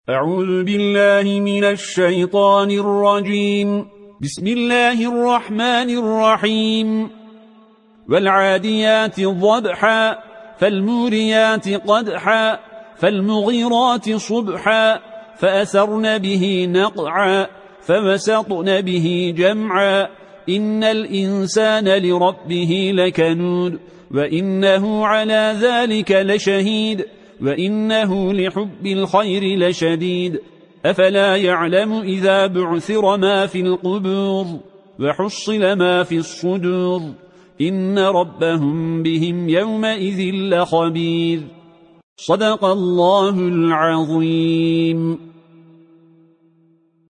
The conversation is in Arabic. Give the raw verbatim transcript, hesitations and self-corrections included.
أعوذ بالله من الشيطان الرجيم. بسم الله الرحمن الرحيم. والعاديات ضبحا فالموريات قدحا فالمغيرات صبحا فأثرن به نقعا فوسطن به جمعا إن الإنسان لربه لكنود وإنه على ذلك لشهيد وإنه لحب الخير لشديد أفلا يعلم إذا بعثر ما في القبور وحصل ما في الصدور إن ربهم بهم يومئذ لخبير. صدق الله العظيم.